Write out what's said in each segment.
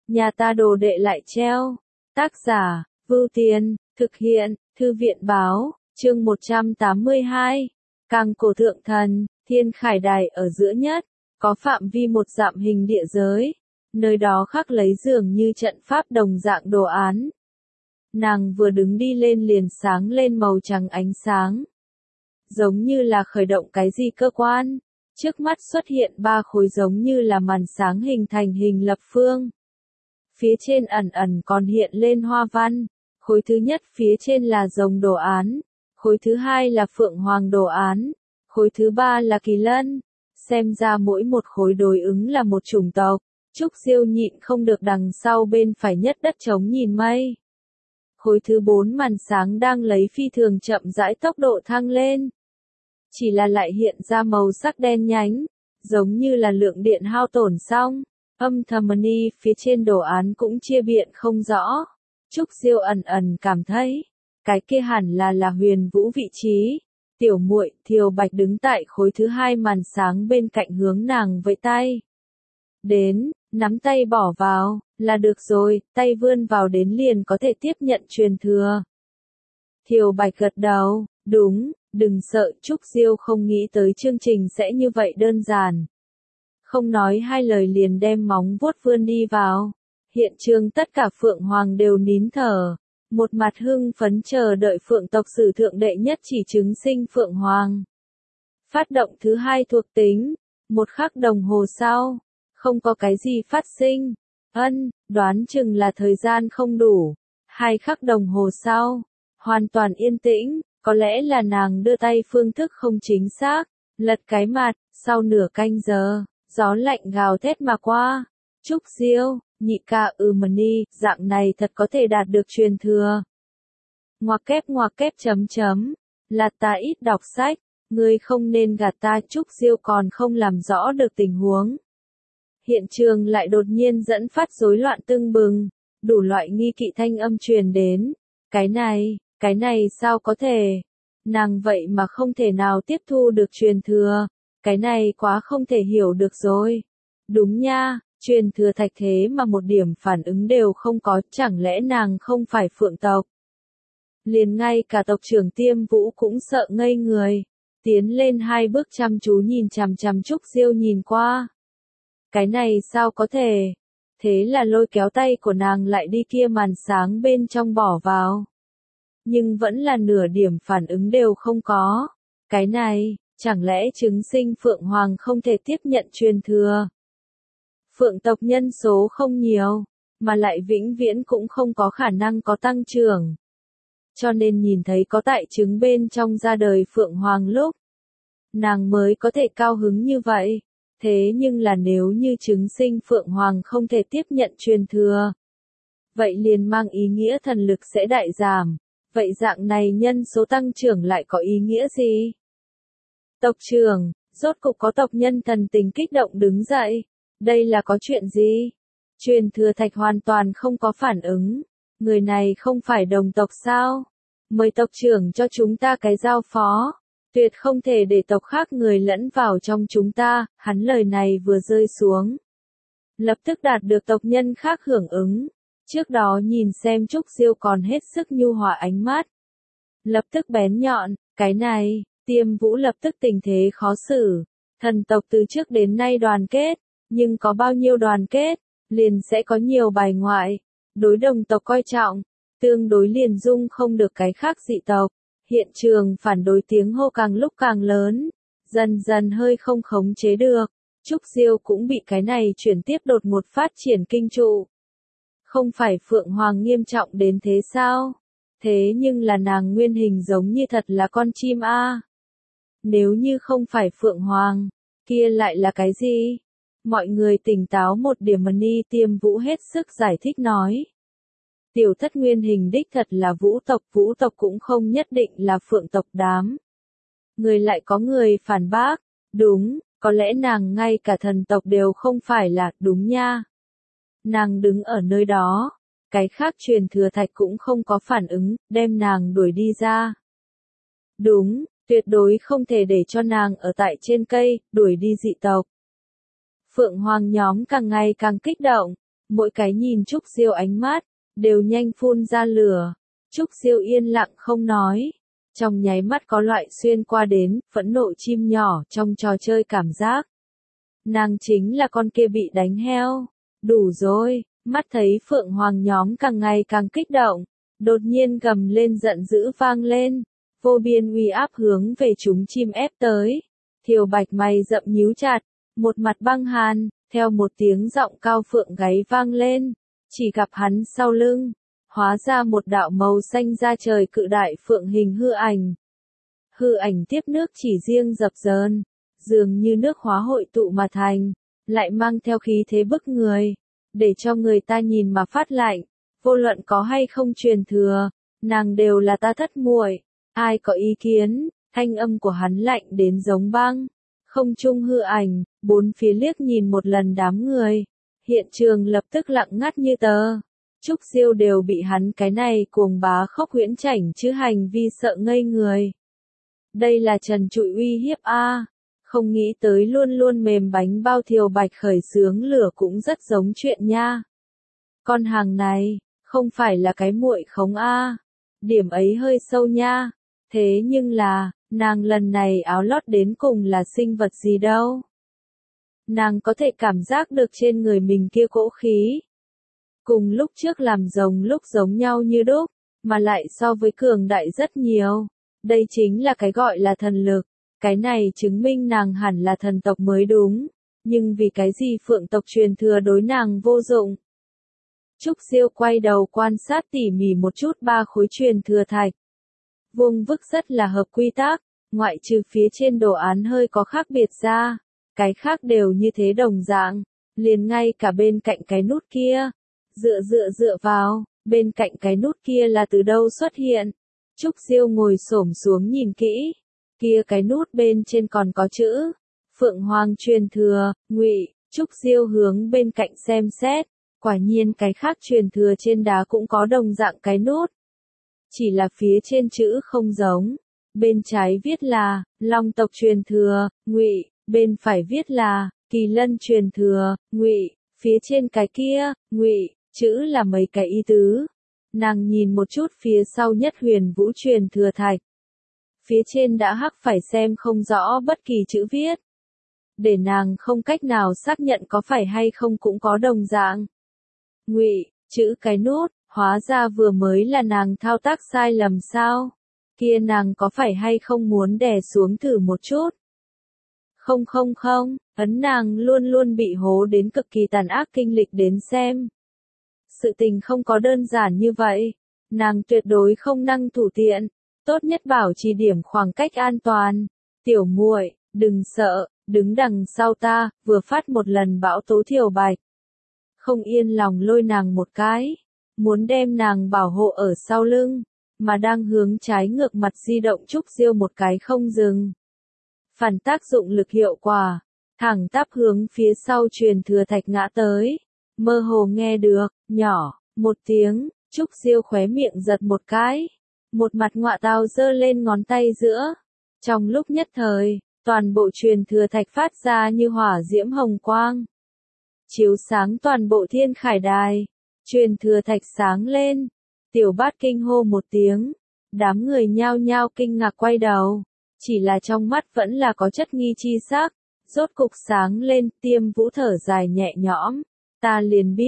nhà ta đồ đệ lại treo. Tác giả, Vưu Tiên, thực hiện, Thư viện báo, chương 182. Càng cổ thượng thần, thiên khải đài ở giữa nhất, có phạm vi một dặm hình địa giới. Nơi đó khắc lấy dường như trận pháp đồng dạng đồ án. Nàng vừa đứng đi lên liền sáng lên màu trắng ánh sáng. Giống như là khởi động cái gì cơ quan. Trước mắt xuất hiện ba khối giống như là màn sáng hình thành hình lập phương. Phía trên ẩn ẩn còn hiện lên hoa văn. Khối thứ nhất phía trên là rồng đồ án. Khối thứ hai là phượng hoàng đồ án. Khối thứ ba là kỳ lân. Xem ra mỗi một khối đối ứng là một chủng tộc. Trúc Diêu nhịn không được đằng sau bên phải nhất đất trống nhìn mây. Khối thứ 4 màn sáng đang lấy phi thường chậm rãi tốc độ thăng lên. Chỉ là lại hiện ra màu sắc đen nhánh, giống như là lượng điện hao tổn xong. Âm thầm ni phía trên đồ án cũng chia biện không rõ. Trúc Diêu ẩn ẩn cảm thấy, cái kia hẳn là Huyền Vũ vị trí. Tiểu muội, Thiều Bạch đứng tại khối thứ 2 màn sáng bên cạnh hướng nàng vẫy tay. Đến, nắm tay bỏ vào, là được rồi, tay vươn vào đến liền có thể tiếp nhận truyền thừa. Thiều Bạch gật đầu, đúng, đừng sợ, Trúc Diêu không nghĩ tới chương trình sẽ như vậy đơn giản. Không nói hai lời liền đem móng vuốt vươn đi vào. Hiện trường tất cả phượng hoàng đều nín thở. Một mặt hưng phấn chờ đợi phượng tộc sử thượng đệ nhất chỉ chứng sinh phượng hoàng. Phát động thứ 2 thuộc tính. Một khắc đồng hồ sau. Không có cái gì phát sinh. Đoán chừng là thời gian không đủ. 2 khắc đồng hồ sau. Hoàn toàn yên tĩnh. Có lẽ là nàng đưa tay phương thức không chính xác. Lật cái mặt. Sau nửa canh giờ. Gió lạnh gào thét mà qua. Trúc Diêu, nhị ca mani, dạng này thật có thể đạt được truyền thừa. Ngoặc kép chấm. Là ta ít đọc sách. Ngươi không nên gạt ta. Trúc Diêu còn không làm rõ được tình huống. Hiện trường lại đột nhiên dẫn phát rối loạn tưng bừng. Đủ loại nghi kỵ thanh âm truyền đến. Cái này sao có thể? Nàng vậy mà không thể nào tiếp thu được truyền thừa. Cái này quá không thể hiểu được rồi. Đúng nha, truyền thừa thạch thế mà một điểm phản ứng đều không có, chẳng lẽ nàng không phải phượng tộc? Liền ngay cả tộc trưởng Tiêm Vũ cũng sợ ngây người. Tiến lên 2 bước chăm chú nhìn chằm chằm Trúc Diêu nhìn qua. Cái này sao có thể? Thế là lôi kéo tay của nàng lại đi kia màn sáng bên trong bỏ vào. Nhưng vẫn là nửa điểm phản ứng đều không có. Cái này, chẳng lẽ chứng sinh phượng hoàng không thể tiếp nhận truyền thừa? Phượng tộc nhân số không nhiều, mà lại vĩnh viễn cũng không có khả năng có tăng trưởng. Cho nên nhìn thấy có tại trứng bên trong ra đời phượng hoàng lúc, nàng mới có thể cao hứng như vậy. Thế nhưng là nếu như trứng sinh phượng hoàng không thể tiếp nhận truyền thừa, vậy liền mang ý nghĩa thần lực sẽ đại giảm. Vậy dạng này nhân số tăng trưởng lại có ý nghĩa gì? Tộc trưởng, rốt cục có tộc nhân thần tình kích động đứng dậy. Đây là có chuyện gì? Truyền thừa thạch hoàn toàn không có phản ứng. Người này không phải đồng tộc sao? Mời tộc trưởng cho chúng ta cái giao phó. Tuyệt không thể để tộc khác người lẫn vào trong chúng ta. Hắn lời này vừa rơi xuống. Lập tức đạt được tộc nhân khác hưởng ứng. Trước đó nhìn xem Trúc Diêu còn hết sức nhu hòa ánh mắt. Lập tức bén nhọn, cái này, Tiêm Vũ lập tức tình thế khó xử. Thần tộc từ trước đến nay đoàn kết, nhưng có bao nhiêu đoàn kết, liền sẽ có nhiều bài ngoại. Đối đồng tộc coi trọng, tương đối liền dung không được cái khác dị tộc. Hiện trường phản đối tiếng hô càng lúc càng lớn, dần dần hơi không khống chế được. Trúc Diêu cũng bị cái này chuyển tiếp đột một phát triển kinh trụ. Không phải phượng hoàng nghiêm trọng đến thế sao? Thế nhưng là nàng nguyên hình giống như thật là con chim a. Nếu như không phải phượng hoàng, kia lại là cái gì? Mọi người tỉnh táo một điểm. Ni Tiêm Vũ hết sức giải thích nói. Tiểu thất nguyên hình đích thật là vũ tộc cũng không nhất định là phượng tộc đám. Người lại có người phản bác, đúng, có lẽ nàng ngay cả thần tộc đều không phải là, đúng nha. Nàng đứng ở nơi đó, cái khác truyền thừa thạch cũng không có phản ứng, đem nàng đuổi đi ra. Đúng, tuyệt đối không thể để cho nàng ở tại trên cây, đuổi đi dị tộc. Phượng hoàng nhóm càng ngày càng kích động, Mỗi cái nhìn Trúc Diêu ánh mắt, đều nhanh phun ra lửa. Trúc Diêu yên lặng không nói. Trong nháy mắt có loại xuyên qua đến, phẫn nộ chim nhỏ trong trò chơi cảm giác. Nàng chính là con kia bị đánh heo. Đủ rồi, mắt thấy Phượng Hoàng nhóm càng ngày càng kích động. Đột nhiên gầm lên giận dữ vang lên. Vô biên uy áp hướng về chúng chim ép tới. Thiều Bạch mày rậm nhíu chặt, một mặt băng hàn, theo một tiếng giọng cao phượng gáy vang lên. Chỉ gặp hắn sau lưng, hóa ra một đạo màu xanh da trời cự đại phượng hình hư ảnh. Hư ảnh tiếp nước chỉ riêng dập dờn, dường như nước hóa hội tụ mà thành, lại mang theo khí thế bức người, để cho người ta nhìn mà phát lạnh. Vô luận có hay không truyền thừa, nàng đều là ta thất muội. Ai có ý kiến? Thanh âm của hắn lạnh đến giống băng. Không trung hư ảnh, bốn phía liếc nhìn một lần đám người. Hiện trường lập tức lặng ngắt như tờ. Trúc Diêu đều bị hắn cái này cuồng bá khốc huyễn chảnh chứ hành vi sợ ngây người. Đây là trần trụi uy hiếp a. Không nghĩ tới luôn luôn mềm bánh bao Thiều Bạch khởi xướng lửa cũng rất giống chuyện nha. Con hàng này, không phải là cái muội khống a. Điểm ấy hơi sâu nha. Thế nhưng là, nàng lần này áo lót đến cùng là sinh vật gì đâu. Nàng có thể cảm giác được trên người mình kia cỗ khí. Cùng lúc trước làm rồng lúc giống nhau như đúc, mà lại so với cường đại rất nhiều. Đây chính là cái gọi là thần lực. Cái này chứng minh nàng hẳn là thần tộc mới đúng. Nhưng vì cái gì phượng tộc truyền thừa đối nàng vô dụng. Trúc Diêu quay đầu quan sát tỉ mỉ một chút ba khối truyền thừa thạch. Vuông vức rất là hợp quy tắc, ngoại trừ phía trên đồ án hơi có khác biệt ra, cái khác đều như thế đồng dạng, liền ngay cả bên cạnh cái nút kia, dựa vào, bên cạnh cái nút kia là từ đâu xuất hiện. Trúc Diêu ngồi xổm xuống nhìn kỹ, kia cái nút bên trên còn có chữ, Phượng Hoàng truyền thừa, Ngụy. Trúc Diêu hướng bên cạnh xem xét, quả nhiên cái khác truyền thừa trên đá cũng có đồng dạng cái nút. Chỉ là phía trên chữ không giống, bên trái viết là, Long tộc truyền thừa, Ngụy, bên phải viết là, Kỳ Lân truyền thừa, Ngụy, phía trên cái kia, Ngụy, chữ là mấy cái ý tứ. Nàng nhìn một chút phía sau nhất Huyền Vũ truyền thừa thạch. Phía trên đã hắc phải xem không rõ bất kỳ chữ viết. Để nàng không cách nào xác nhận có phải hay không cũng có đồng dạng. Ngụy, chữ cái nút. Hóa ra vừa mới là nàng thao tác sai lầm sao? Kia nàng có phải hay không muốn đè xuống thử một chút? Không, ấn nàng luôn luôn bị hố đến cực kỳ tàn ác kinh lịch đến xem. Sự tình không có đơn giản như vậy. Nàng tuyệt đối không năng thủ tiện. Tốt nhất bảo trì điểm khoảng cách an toàn. Tiểu muội, đừng sợ, đứng đằng sau ta, vừa phát một lần bão tố Thiều Bạch. Không yên lòng lôi nàng một cái. Muốn đem nàng bảo hộ ở sau lưng, mà đang hướng trái ngược mặt di động Trúc Diêu một cái không dừng. Phản tác dụng lực hiệu quả, thẳng tắp hướng phía sau truyền thừa thạch ngã tới, mơ hồ nghe được, nhỏ, một tiếng, Trúc Diêu khóe miệng giật một cái, một mặt ngọa tao giơ lên ngón tay giữa. Trong lúc nhất thời, toàn bộ truyền thừa thạch phát ra như hỏa diễm hồng quang, chiếu sáng toàn bộ Thiên Khải Đài. Truyền thừa thạch sáng lên, Tiểu Bát kinh hô một tiếng, đám người nhao nhao kinh ngạc quay đầu, chỉ là trong mắt vẫn là có chất nghi chi sắc, rốt cục sáng lên, Tiêm Vũ thở dài nhẹ nhõm, ta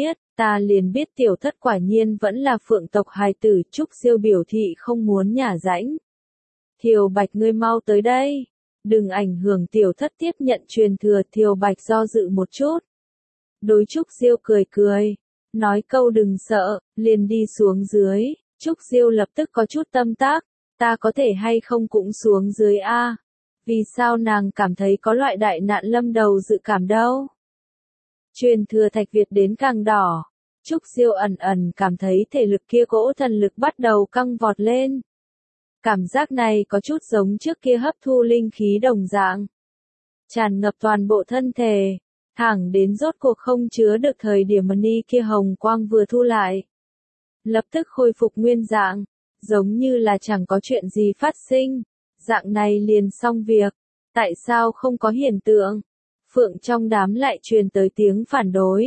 liền biết tiểu thất quả nhiên vẫn là phượng tộc hài tử. Trúc Diêu biểu thị không muốn nhả rãnh. Thiều Bạch ngươi mau tới đây, đừng ảnh hưởng tiểu thất tiếp nhận truyền thừa. Thiều Bạch do dự một chút, đối Trúc Diêu cười. Nói câu đừng sợ, liền đi xuống dưới. Trúc Diêu lập tức có chút tâm tác, ta có thể hay không cũng xuống dưới a? Vì sao nàng cảm thấy có loại đại nạn lâm đầu dự cảm đâu? Truyền thừa thạch Việt đến càng đỏ. Trúc Diêu ẩn cảm thấy thể lực kia cỗ thần lực bắt đầu căng vọt lên. Cảm giác này có chút giống trước kia hấp thu linh khí đồng dạng. Tràn ngập toàn bộ thân thể. Thẳng đến rốt cuộc không chứa được thời điểm ni kia hồng quang vừa thu lại. Lập tức khôi phục nguyên dạng, giống như là chẳng có chuyện gì phát sinh. Dạng này liền xong việc. Tại sao không có hiện tượng? Phượng trong đám lại truyền tới tiếng phản đối.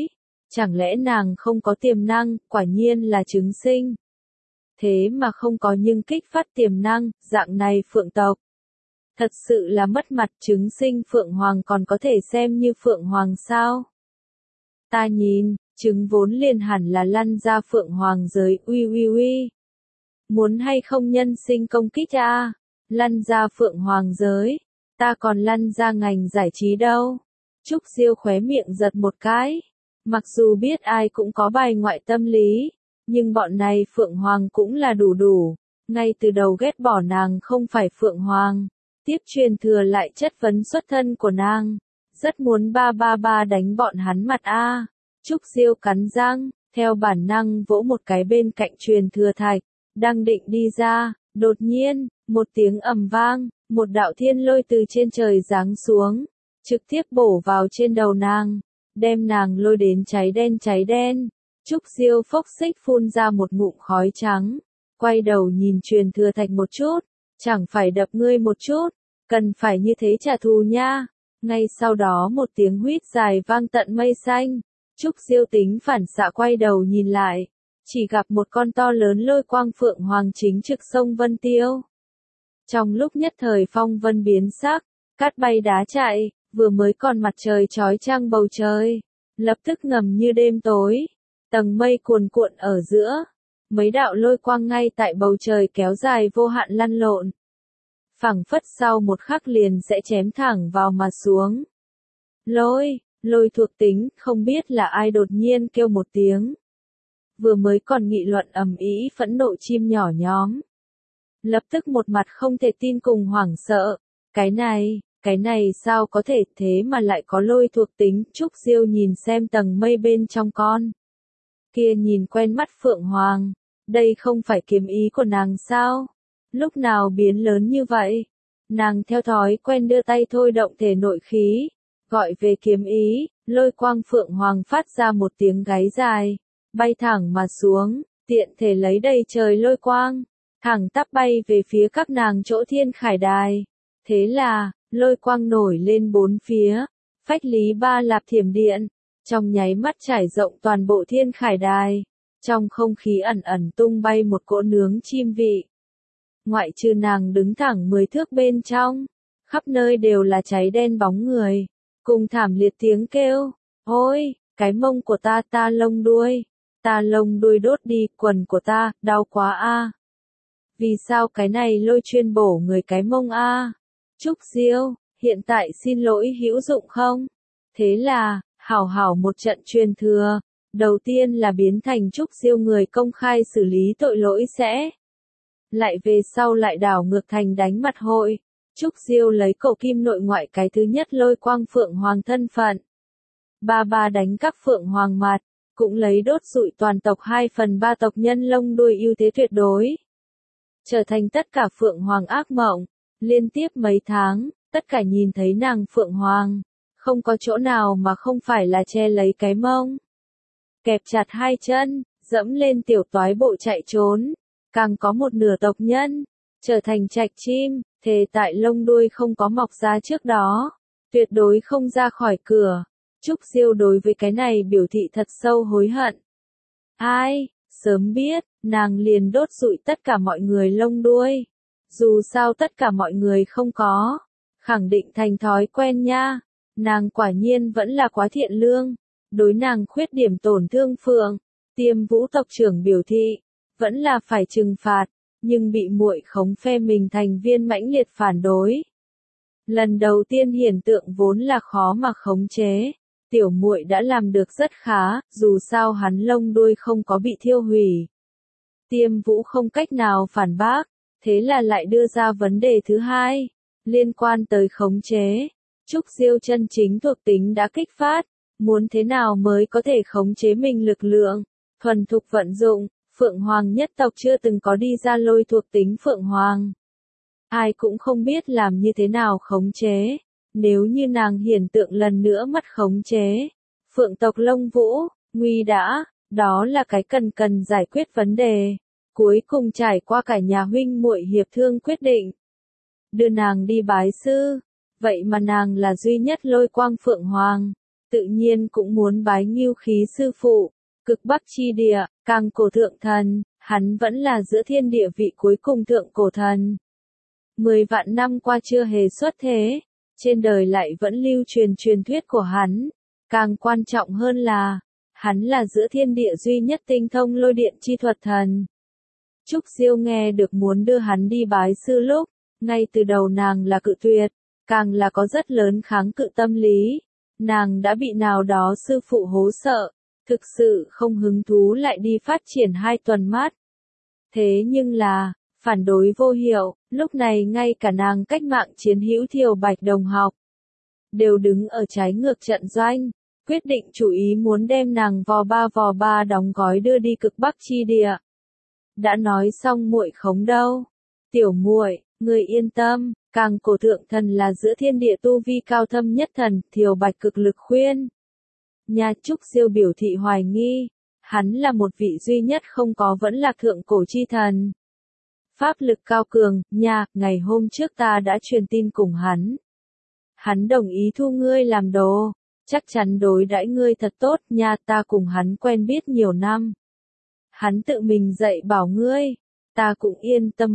Chẳng lẽ nàng không có tiềm năng, quả nhiên là trứng sinh. Thế mà không có nhưng kích phát tiềm năng, dạng này phượng tộc. Thật sự là mất mặt, trứng sinh phượng hoàng còn có thể xem như phượng hoàng sao? Ta nhìn, trứng vốn liền hẳn là lăn ra phượng hoàng giới, uy uy uy. Muốn hay không nhân sinh công kích a? Lăn ra phượng hoàng giới, ta còn lăn ra ngành giải trí đâu. Trúc Diêu khóe miệng giật một cái. Mặc dù biết ai cũng có bài ngoại tâm lý, nhưng bọn này phượng hoàng cũng là đủ. Ngay từ đầu ghét bỏ nàng không phải phượng hoàng. Tiếp truyền thừa lại chất vấn xuất thân của nàng. Rất muốn ba đánh bọn hắn mặt a. Trúc Diêu cắn răng, theo bản năng vỗ một cái bên cạnh truyền thừa thạch. Đang định đi ra, đột nhiên, một tiếng ầm vang, một đạo thiên lôi từ trên trời giáng xuống, trực tiếp bổ vào trên đầu nàng, đem nàng lôi đến cháy đen. Trúc Diêu phốc xích phun ra một ngụm khói trắng, quay đầu nhìn truyền thừa thạch một chút, chẳng phải đập ngươi một chút, cần phải như thế trả thù nha. Ngay sau đó một tiếng huýt dài vang tận mây xanh, Trúc Diêu tính phản xạ quay đầu nhìn lại. Chỉ gặp một con to lớn lôi quang phượng hoàng chính trực sông Vân Tiêu. Trong lúc nhất thời phong vân biến sắc, cát bay đá chạy, vừa mới còn mặt trời chói chang bầu trời, lập tức ngầm như đêm tối, tầng mây cuồn cuộn ở giữa, mấy đạo lôi quang ngay tại bầu trời kéo dài vô hạn lăn lộn. Phảng phất sau một khắc liền sẽ chém thẳng vào mà xuống. Lôi thuộc tính, không biết là ai đột nhiên kêu một tiếng. Vừa mới còn nghị luận ầm ĩ phẫn nộ chim nhỏ nhóm. Lập tức một mặt không thể tin cùng hoảng sợ. Cái này sao có thể thế mà lại có lôi thuộc tính. Trúc Diêu nhìn xem tầng mây bên trong con. Kia nhìn quen mắt phượng hoàng. Đây không phải kiếm ý của nàng sao? Lúc nào biến lớn như vậy? Nàng theo thói quen đưa tay thôi động thể nội khí. Gọi về kiếm ý, lôi quang phượng hoàng phát ra một tiếng gáy dài. Bay thẳng mà xuống, tiện thể lấy đầy trời lôi quang, thẳng tắp bay về phía các nàng chỗ thiên khải đài. Thế là, lôi quang nổi lên bốn phía, phách lý ba lạp thiểm điện, trong nháy mắt trải rộng toàn bộ thiên khải đài. Trong không khí ẩn tung bay một cỗ nướng chim vị. Ngoại trừ nàng đứng thẳng 10 thước bên trong, khắp nơi đều là cháy đen bóng người, cùng thảm liệt tiếng kêu, ôi, cái mông của ta lông đuôi. Ta lông đuôi đốt đi, quần của ta, đau quá a. Vì sao cái này lôi chuyên bổ người cái mông a? Trúc Diêu, hiện tại xin lỗi hữu dụng không? Thế là, hảo một trận truyền thừa, đầu tiên là biến thành Trúc Diêu người công khai xử lý tội lỗi sẽ. Lại về sau lại đảo ngược thành đánh mặt hội. Trúc Diêu lấy cổ kim nội ngoại cái thứ nhất lôi quang phượng hoàng thân phận. Ba đánh các phượng hoàng mặt. Cũng lấy đốt rụi toàn tộc 2/3 tộc nhân lông đuôi ưu thế tuyệt đối. Trở thành tất cả phượng hoàng ác mộng. Liên tiếp mấy tháng, tất cả nhìn thấy nàng phượng hoàng. Không có chỗ nào mà không phải là che lấy cái mông. Kẹp chặt hai chân, dẫm lên tiểu toái bộ chạy trốn. Càng có một nửa tộc nhân, trở thành trạch chim, thề tại lông đuôi không có mọc ra trước đó. Tuyệt đối không ra khỏi cửa. Trúc Diêu đối với cái này biểu thị thật sâu hối hận. Ai, sớm biết, nàng liền đốt rụi tất cả mọi người lông đuôi. Dù sao tất cả mọi người không có, khẳng định thành thói quen nha. Nàng quả nhiên vẫn là quá thiện lương. Đối nàng khuyết điểm tổn thương phượng, Tiêm Vũ tộc trưởng biểu thị, vẫn là phải trừng phạt, nhưng bị muội khống phe mình thành viên mãnh liệt phản đối. Lần đầu tiên hiện tượng vốn là khó mà khống chế. Tiểu muội đã làm được rất khá, dù sao hắn lông đuôi không có bị thiêu hủy. Tiêm Vũ không cách nào phản bác, thế là lại đưa ra vấn đề thứ hai, liên quan tới khống chế. Trúc Diêu chân chính thuộc tính đã kích phát, muốn thế nào mới có thể khống chế mình lực lượng, thuần thục vận dụng, Phượng Hoàng nhất tộc chưa từng có đi ra lôi thuộc tính Phượng Hoàng. Ai cũng không biết làm như thế nào khống chế. Nếu như nàng hiển tượng lần nữa mất khống chế, phượng tộc Lông Vũ, nguy đã, đó là cái cần giải quyết vấn đề. Cuối cùng trải qua cả nhà huynh muội hiệp thương quyết định. Đưa nàng đi bái sư, vậy mà nàng là duy nhất lôi quang phượng hoàng. tự nhiên cũng muốn bái Ngưu Khí sư phụ. Cực Bắc chi địa, Càng Cổ Thượng Thần, hắn vẫn là giữa thiên địa vị cuối cùng thượng cổ thần. 10 vạn năm qua chưa hề xuất thế, trên đời lại vẫn lưu truyền truyền thuyết của hắn. Càng quan trọng hơn là, hắn là giữa thiên địa duy nhất tinh thông lôi điện chi thuật thần. Trúc Diêu nghe được muốn đưa hắn đi bái sư lúc, ngay từ đầu nàng là cự tuyệt, càng là có rất lớn kháng cự tâm lý. Nàng đã bị nào đó sư phụ hố sợ, thực sự không hứng thú lại đi phát triển 2 tuần mắt. Thế nhưng là, phản đối vô hiệu, lúc này ngay cả nàng cách mạng chiến hữu Thiều Bạch đồng học, đều đứng ở trái ngược trận doanh, quyết định chủ ý muốn đem nàng vò ba đóng gói đưa đi Cực Bắc chi địa. Đã nói xong muội khống đâu. Tiểu muội, người yên tâm, Càng Cổ Thượng Thần là giữa thiên địa tu vi cao thâm nhất thần, Thiều Bạch cực lực khuyên. Nhà Trúc Diêu biểu thị hoài nghi, hắn là một vị duy nhất không có vẫn là thượng cổ chi thần. Pháp lực cao cường, ngày hôm trước ta đã truyền tin cùng hắn. Hắn đồng ý thu ngươi làm đồ, chắc chắn đối đãi ngươi thật tốt ta cùng hắn quen biết nhiều năm. Hắn tự mình dạy bảo ngươi, ta cũng yên tâm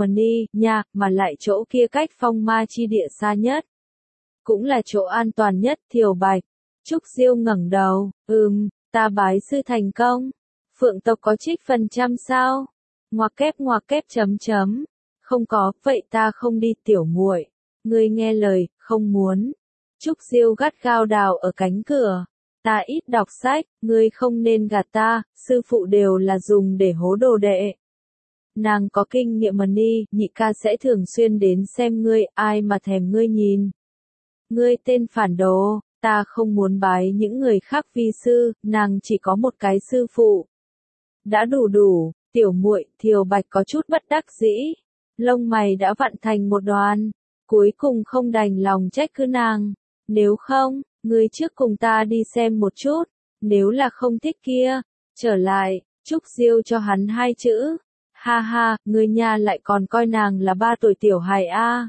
mà lại chỗ kia cách phong ma chi địa xa nhất. Cũng là chỗ an toàn nhất, Thiều Bạch. Trúc Diêu ngẩng đầu, ta bái sư thành công. Phượng tộc có trích phần trăm sao? Ngoặc kép chấm. Không có, vậy ta không đi tiểu muội. Ngươi nghe lời, không muốn. Trúc Diêu gắt gao đào ở cánh cửa. Ta ít đọc sách, ngươi không nên gạt ta, sư phụ đều là dùng để hố đồ đệ. Nàng có kinh nghiệm nhị ca sẽ thường xuyên đến xem ngươi, ai mà thèm ngươi nhìn. Ngươi tên phản đồ, ta không muốn bái những người khác vi sư, nàng chỉ có một cái sư phụ. Đã đủ, tiểu muội, Thiều Bạch có chút bất đắc dĩ. Lông mày đã vặn thành một đoàn, cuối cùng không đành lòng trách cứ nàng. Nếu không, ngươi trước cùng ta đi xem một chút, nếu là không thích kia, trở lại. Trúc Diêu cho hắn 2 chữ. Ha, ngươi nha lại còn coi nàng là 3 tuổi tiểu hài a.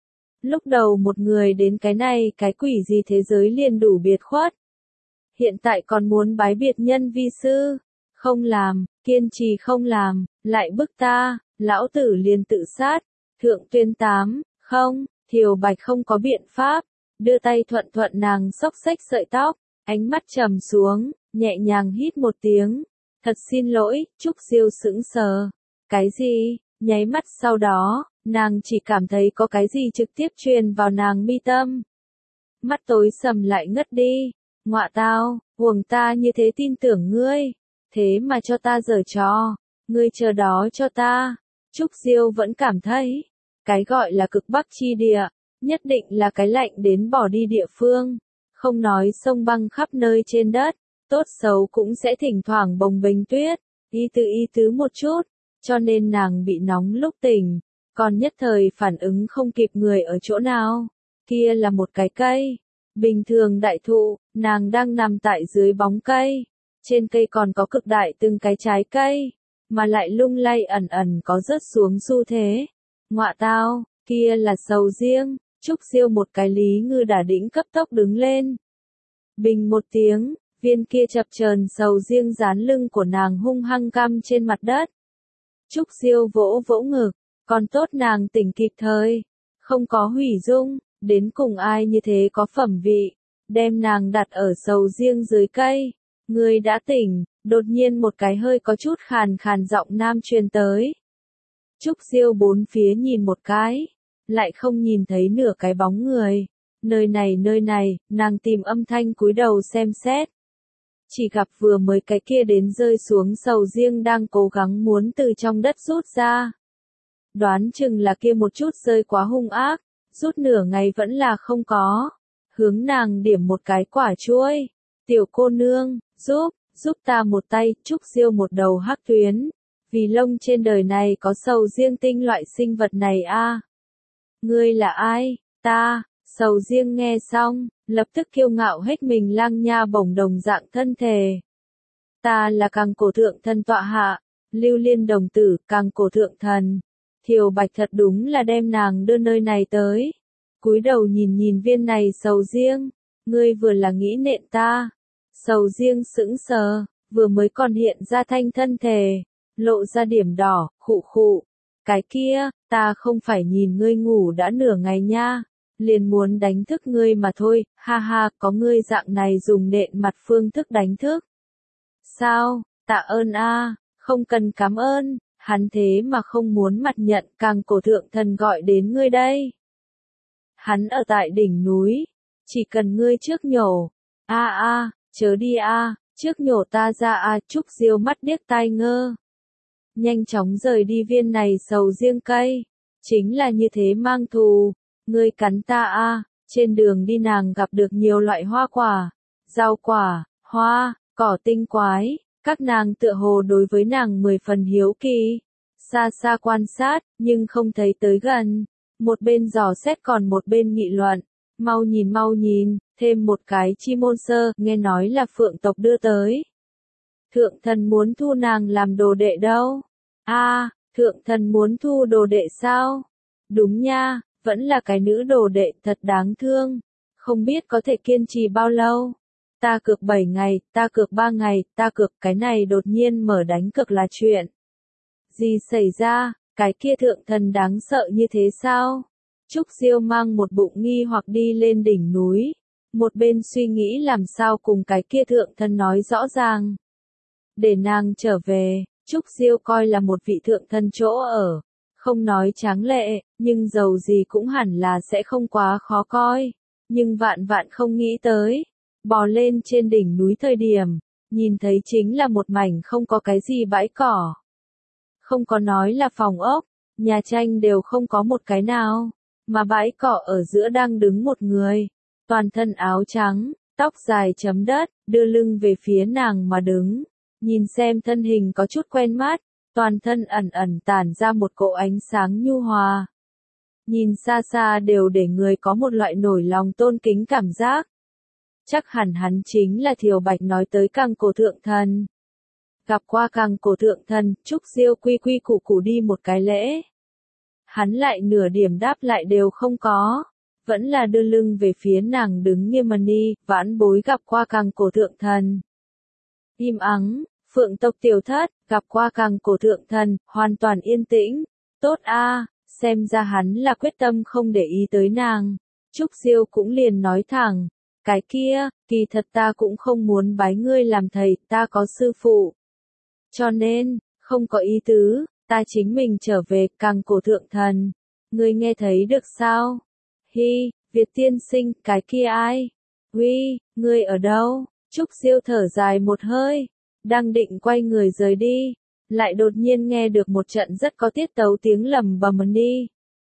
Lúc đầu một người đến cái này cái quỷ gì thế giới liền đủ biệt khuất. Hiện tại còn muốn bái biệt nhân vi sư. Không làm, kiên trì không làm, lại bức ta, lão tử liền tự sát. Thượng Tuyên 8, không, Thiều Bạch không có biện pháp. Đưa tay thuận nàng xốc xách sợi tóc, ánh mắt trầm xuống, nhẹ nhàng hít một tiếng. Thật xin lỗi, Trúc Diêu sững sờ. Cái gì? Nháy mắt sau đó, nàng chỉ cảm thấy có cái gì trực tiếp truyền vào nàng mi tâm. Mắt tối sầm lại ngất đi. Ngọa tao, huồng ta như thế tin tưởng ngươi. Thế mà cho ta giở trò. Ngươi chờ đó cho ta. Trúc Diêu vẫn cảm thấy, cái gọi là Cực Bắc chi địa, nhất định là cái lạnh đến bỏ đi địa phương. Không nói sông băng khắp nơi trên đất, tốt xấu cũng sẽ thỉnh thoảng bồng bềnh tuyết, y tứ một chút, cho nên nàng bị nóng lúc tỉnh, còn nhất thời phản ứng không kịp người ở chỗ nào. Kia là một cái cây, bình thường đại thụ, nàng đang nằm tại dưới bóng cây, trên cây còn có cực đại từng cái trái cây, mà lại lung lay ẩn có rớt xuống xu thế. Ngọa tao, kia là sầu riêng. Trúc Diêu một cái lý ngư đả đĩnh cấp tốc đứng lên. Bình một tiếng, viên kia chập chờn sầu riêng dán lưng của nàng hung hăng căm trên mặt đất. Trúc Diêu vỗ ngực, còn tốt nàng tỉnh kịp thời, không có hủy dung, đến cùng ai như thế có phẩm vị, đem nàng đặt ở sầu riêng dưới cây. Người đã tỉnh, đột nhiên một cái hơi có chút khàn giọng nam truyền tới. Trúc Diêu bốn phía nhìn một cái, lại không nhìn thấy nửa cái bóng người. Nơi này, nàng tìm âm thanh cúi đầu xem xét. Chỉ gặp vừa mới cái kia đến rơi xuống sầu riêng đang cố gắng muốn từ trong đất rút ra. Đoán chừng là kia một chút rơi quá hung ác, rút nửa ngày vẫn là không có. Hướng nàng điểm một cái quả chuôi. Tiểu cô nương, giúp ta một tay. Trúc Diêu một đầu hắc tuyến. Vì lông trên đời này có sầu riêng tinh loại sinh vật này a. Ngươi là ai? Ta. Sầu riêng nghe xong, lập tức kiêu ngạo hết mình lang nha bổng đồng dạng thân thể. Ta là Càng Cổ Thượng Thần tọa hạ, Lưu Liên đồng tử, Càng Cổ Thượng Thần. Thiều Bạch thật đúng là đem nàng đưa nơi này tới. Cúi đầu nhìn viên này sầu riêng, ngươi vừa là nghĩ nện ta. Sầu riêng sững sờ, vừa mới còn hiện ra thanh thân thể, lộ ra điểm đỏ, khụ khụ. Cái kia, ta không phải nhìn ngươi ngủ đã nửa ngày nha, liền muốn đánh thức ngươi mà thôi, ha ha, có ngươi dạng này dùng nện mặt phương thức đánh thức. Sao, tạ ơn a, không cần cảm ơn, hắn thế mà không muốn mặt nhận, càng cổ thượng thần gọi đến ngươi đây. Hắn ở tại đỉnh núi, chỉ cần ngươi trước nhổ, chớ đi trước nhổ ta ra Trúc Diêu mắt điếc tai ngơ. Nhanh chóng rời đi viên này sầu riêng cây, chính là như thế mang thù, ngươi cắn ta trên đường đi nàng gặp được nhiều loại hoa quả, rau quả, hoa, cỏ tinh quái, các nàng tựa hồ đối với nàng 10 phần hiếu kỳ, xa xa quan sát, nhưng không thấy tới gần, một bên dò xét còn một bên nghị luận, mau nhìn, thêm một cái chi môn sơ, nghe nói là phượng tộc đưa tới. Thượng thần muốn thu nàng làm đồ đệ đâu? Thượng thần muốn thu đồ đệ sao? Đúng nha, vẫn là cái nữ đồ đệ thật đáng thương, không biết có thể kiên trì bao lâu. Ta cược 7 ngày, ta cược 3 ngày, ta cược cái này đột nhiên mở đánh cược là chuyện. Gì xảy ra, cái kia thượng thần đáng sợ như thế sao? Trúc Diêu mang một bụng nghi hoặc đi lên đỉnh núi, một bên suy nghĩ làm sao cùng cái kia thượng thần nói rõ ràng. Để nàng trở về, Trúc Diêu coi là một vị thượng thần chỗ ở, không nói tráng lệ, nhưng dầu gì cũng hẳn là sẽ không quá khó coi. Nhưng vạn vạn không nghĩ tới, bò lên trên đỉnh núi thời điểm, nhìn thấy chính là một mảnh không có cái gì bãi cỏ. Không có nói là phòng ốc, nhà tranh đều không có một cái nào, mà bãi cỏ ở giữa đang đứng một người, toàn thân áo trắng, tóc dài chấm đất, đưa lưng về phía nàng mà đứng, nhìn xem thân hình có chút quen mắt, toàn thân ẩn ẩn tản ra một cỗ ánh sáng nhu hòa. Nhìn xa xa đều để người có một loại nổi lòng tôn kính cảm giác. Chắc hẳn hắn chính là Thiều Bạch nói tới Cang Cổ Thượng Thần. Gặp qua Cang Cổ Thượng Thần, Trúc Diêu quy quy củ củ đi một cái lễ. Hắn lại nửa điểm đáp lại đều không có, vẫn là đưa lưng về phía nàng đứng nghiêm mà đi, vãn bối gặp qua Cang Cổ Thượng Thần. Im ắng, phượng tộc tiểu thất, gặp qua Cang Cổ Thượng Thần, hoàn toàn yên tĩnh. Tốt xem ra hắn là quyết tâm không để ý tới nàng. Trúc Diêu cũng liền nói thẳng, cái kia, kỳ thật ta cũng không muốn bái ngươi làm thầy, ta có sư phụ. Cho nên, không có ý tứ, ta chính mình trở về Cang Cổ Thượng Thần. Ngươi nghe thấy được sao? Hi, Việt tiên sinh, cái kia ai? Huy, ngươi ở đâu? Trúc Diêu thở dài một hơi, đang định quay người rời đi, lại đột nhiên nghe được một trận rất có tiết tấu tiếng lầm bầm đi.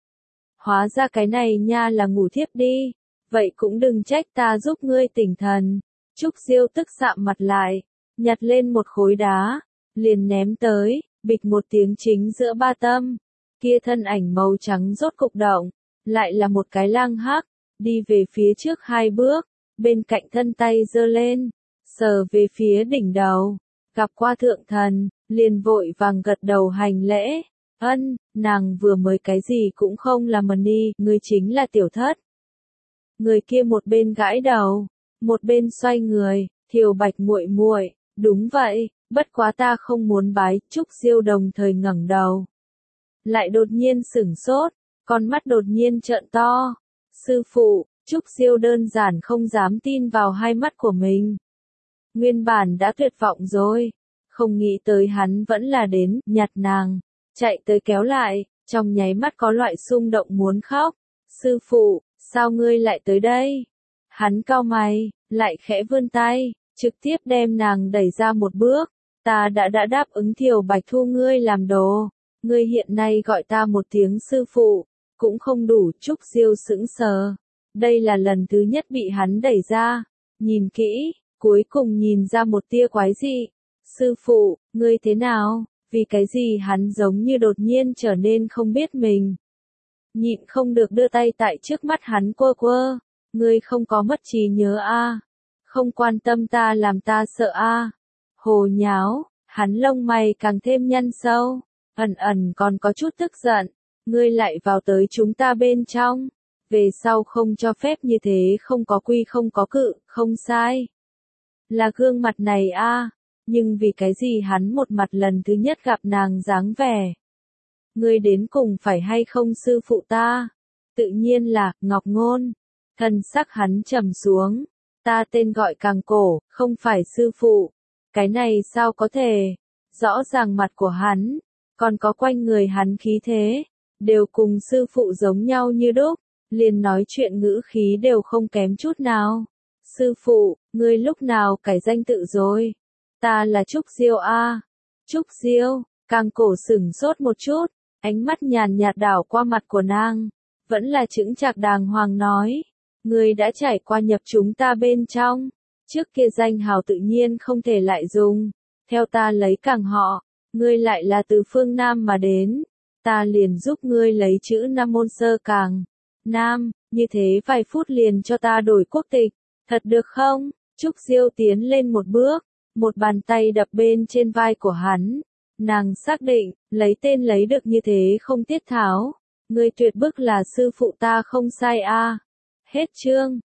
Hóa ra cái này nha là ngủ thiếp đi, vậy cũng đừng trách ta giúp ngươi tỉnh thần. Trúc Diêu tức sạm mặt lại, nhặt lên một khối đá, liền ném tới, bịch một tiếng chính giữa ba tâm. Kia thân ảnh màu trắng rốt cục động, lại là một cái lang hắc, đi về phía trước 2 bước, bên cạnh thân tay giơ lên, sờ về phía đỉnh đầu, gặp qua thượng thần, liền vội vàng gật đầu hành lễ. Ân, nàng vừa mới cái gì cũng không làm mà đi, ngươi chính là tiểu thất. Người kia một bên gãi đầu, một bên xoay người, Thiều Bạch muội muội, đúng vậy, bất quá ta không muốn bái. Trúc Diêu đồng thời ngẩng đầu, lại đột nhiên sửng sốt, con mắt đột nhiên trợn to. Sư phụ, Trúc Diêu đơn giản không dám tin vào hai mắt của mình. Nguyên bản đã tuyệt vọng rồi, không nghĩ tới hắn vẫn là đến, nhặt nàng, chạy tới kéo lại, trong nháy mắt có loại xung động muốn khóc. Sư phụ, sao ngươi lại tới đây? Hắn cau mày, lại khẽ vươn tay, trực tiếp đem nàng đẩy ra một bước. Ta đã đáp ứng Thiều Bạch thu ngươi làm đồ, ngươi hiện nay gọi ta một tiếng sư phụ, cũng không đủ. Trúc Diêu sững sờ, đây là lần thứ nhất bị hắn đẩy ra, nhìn kỹ, cuối cùng nhìn ra một tia quái dị. Sư phụ, ngươi thế nào? Vì cái gì hắn giống như đột nhiên trở nên không biết mình. Nhịn không được đưa tay tại trước mắt hắn quơ quơ. Ngươi không có mất trí nhớ không quan tâm ta làm ta sợ Hồ nháo, hắn lông mày càng thêm nhăn sâu, ẩn ẩn còn có chút tức giận. Ngươi lại vào tới chúng ta bên trong, Về sau không cho phép như thế, không có quy không có cự, không sai. Là gương mặt này a, nhưng vì cái gì hắn một mặt lần thứ nhất gặp nàng dáng vẻ. Ngươi đến cùng phải hay không sư phụ ta? Tự nhiên là, Ngọc Ngôn. Thần sắc hắn trầm xuống. Ta tên gọi Càng Cổ, không phải sư phụ. Cái này sao có thể? Rõ ràng mặt của hắn, còn có quanh người hắn khí thế, đều cùng sư phụ giống nhau như đúc, liền nói chuyện ngữ khí đều không kém chút nào. Sư phụ, ngươi lúc nào cải danh tự rồi? Ta là Trúc Diêu a. Trúc Diêu, Càng Cổ sửng sốt một chút, ánh mắt nhàn nhạt đảo qua mặt của nàng, vẫn là chững chạc đàng hoàng nói. Ngươi đã trải qua nhập chúng ta bên trong, trước kia danh hào tự nhiên không thể lại dùng, theo ta lấy Càng họ, ngươi lại là từ phương Nam mà đến, ta liền giúp ngươi lấy chữ Nam môn sơ Càng Nam, như thế vài phút liền cho ta đổi quốc tịch, thật được không? Trúc Diêu tiến lên một bước, một bàn tay đập bên trên vai của hắn, nàng xác định, lấy tên lấy được như thế không tiết tháo, ngươi tuyệt bức là sư phụ ta không sai a. Hết chương.